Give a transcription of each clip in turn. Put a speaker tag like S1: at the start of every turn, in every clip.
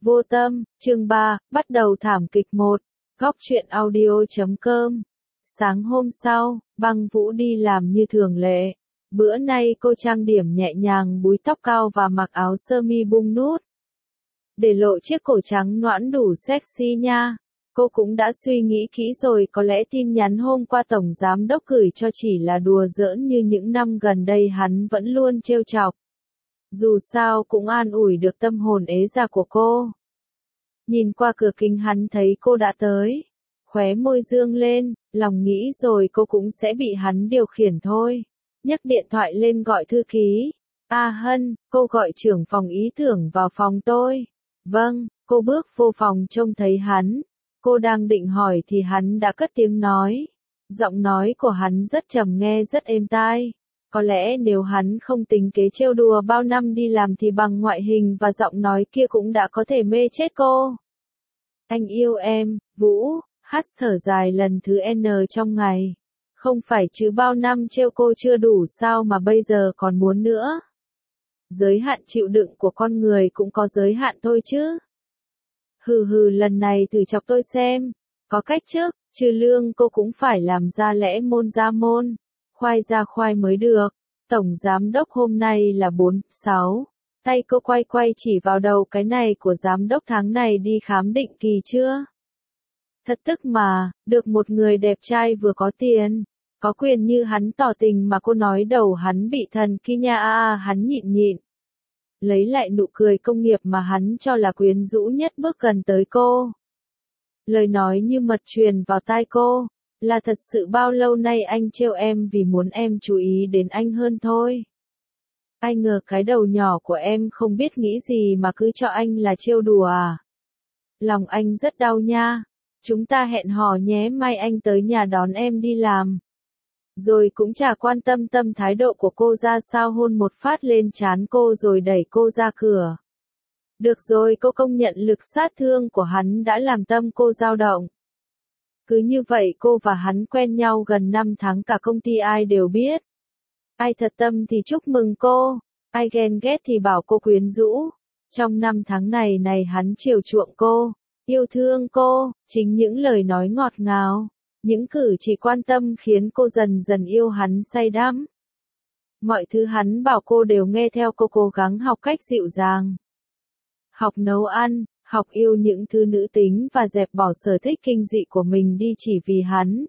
S1: Vô tâm, chương 3, bắt đầu thảm kịch 1, góc truyện audio.com. Sáng hôm sau, Băng Vũ đi làm như thường lệ. Bữa nay cô trang điểm nhẹ nhàng, búi tóc cao và mặc áo sơ mi bung nút, để lộ chiếc cổ trắng nõn đủ sexy nha. Cô cũng đã suy nghĩ kỹ rồi, có lẽ tin nhắn hôm qua Tổng Giám Đốc gửi cho chỉ là đùa giỡn như những năm gần đây hắn vẫn luôn trêu chọc. Dù sao cũng an ủi được tâm hồn ế già của cô. Nhìn qua cửa kính hắn thấy cô đã tới. Khóe môi dương lên, lòng nghĩ rồi cô cũng sẽ bị hắn điều khiển thôi. Nhấc điện thoại lên gọi thư ký. Hân, cô gọi trưởng phòng ý tưởng vào phòng tôi. Vâng, cô bước vô phòng trông thấy hắn. Cô đang định hỏi thì hắn đã cất tiếng nói. Giọng nói của hắn rất trầm nghe rất êm tai. Có lẽ nếu hắn không tính kế trêu đùa bao năm đi làm thì bằng ngoại hình và giọng nói kia cũng đã có thể mê chết cô. Anh yêu em, Vũ, hát thở dài lần thứ N trong ngày. Không phải chứ bao năm trêu cô chưa đủ sao mà bây giờ còn muốn nữa. Giới hạn chịu đựng của con người cũng có giới hạn thôi chứ. Hừ lần này thử chọc tôi xem. Có cách chứ, trừ lương cô cũng phải làm ra lẽ môn ra môn. Khoai ra khoai mới được. Tổng Giám Đốc hôm nay là 4, 6. Tay cô quay chỉ vào đầu, cái này của Giám Đốc tháng này đi khám định kỳ chưa? Thật tức mà, được một người đẹp trai vừa có tiền, có quyền như hắn tỏ tình mà cô nói đầu hắn bị thần kia nha. Hắn nhịn. Lấy lại nụ cười công nghiệp mà hắn cho là quyến rũ nhất bước gần tới cô. Lời nói như mật truyền vào tai cô, là thật sự bao lâu nay anh trêu em vì muốn em chú ý đến anh hơn thôi. Ai ngờ cái đầu nhỏ của em không biết nghĩ gì mà cứ cho anh là trêu đùa à. Lòng anh rất đau nha. Chúng ta hẹn hò nhé, mai anh tới nhà đón em đi làm. Rồi cũng chả quan tâm thái độ của cô ra sao, hôn một phát lên trán cô rồi đẩy cô ra cửa. Được rồi, cô công nhận lực sát thương của hắn đã làm tâm cô dao động. Cứ như vậy cô và hắn quen nhau gần 5 tháng, cả công ty ai đều biết. Ai thật tâm thì chúc mừng cô, ai ghen ghét thì bảo cô quyến rũ. Trong 5 tháng này hắn chiều chuộng cô, yêu thương cô, chính những lời nói ngọt ngào, những cử chỉ quan tâm khiến cô dần dần yêu hắn say đắm. Mọi thứ hắn bảo cô đều nghe theo, cô cố gắng học cách dịu dàng. Học nấu ăn, học yêu những thứ nữ tính và dẹp bỏ sở thích kinh dị của mình đi chỉ vì hắn.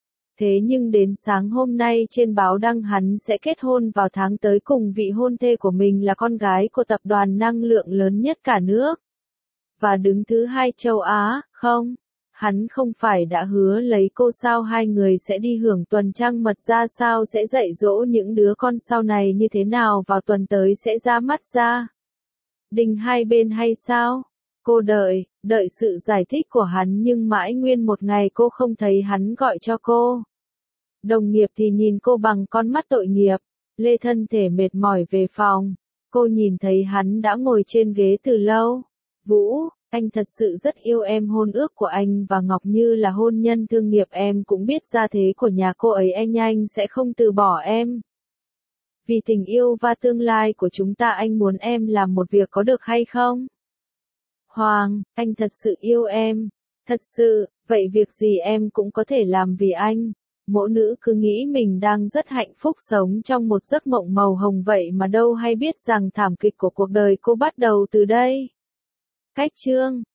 S1: Thế nhưng đến sáng hôm nay trên báo đăng hắn sẽ kết hôn vào tháng tới cùng vị hôn thê của mình là con gái của tập đoàn năng lượng lớn nhất cả nước. Và đứng thứ 2 châu Á, không? Hắn không phải đã hứa lấy cô sao, hai người sẽ đi hưởng tuần trăng mật ra sao, sẽ dạy dỗ những đứa con sau này như thế nào, vào tuần tới sẽ ra mắt ra đình hai bên hay sao? Cô đợi sự giải thích của hắn nhưng mãi nguyên một ngày cô không thấy hắn gọi cho cô. Đồng nghiệp thì nhìn cô bằng con mắt tội nghiệp. Lê thân thể mệt mỏi về phòng. Cô nhìn thấy hắn đã ngồi trên ghế từ lâu. Vũ, anh thật sự rất yêu em, hôn ước của anh và Ngọc Như là hôn nhân thương nghiệp, em cũng biết gia thế của nhà cô ấy, anh sẽ không từ bỏ em. Vì tình yêu và tương lai của chúng ta anh muốn em làm một việc, có được hay không? Hoàng, anh thật sự yêu em. Thật sự, vậy việc gì em cũng có thể làm vì anh. Mỗi nữ cứ nghĩ mình đang rất hạnh phúc sống trong một giấc mộng màu hồng vậy mà đâu hay biết rằng thảm kịch của cuộc đời cô bắt đầu từ đây. Cách chương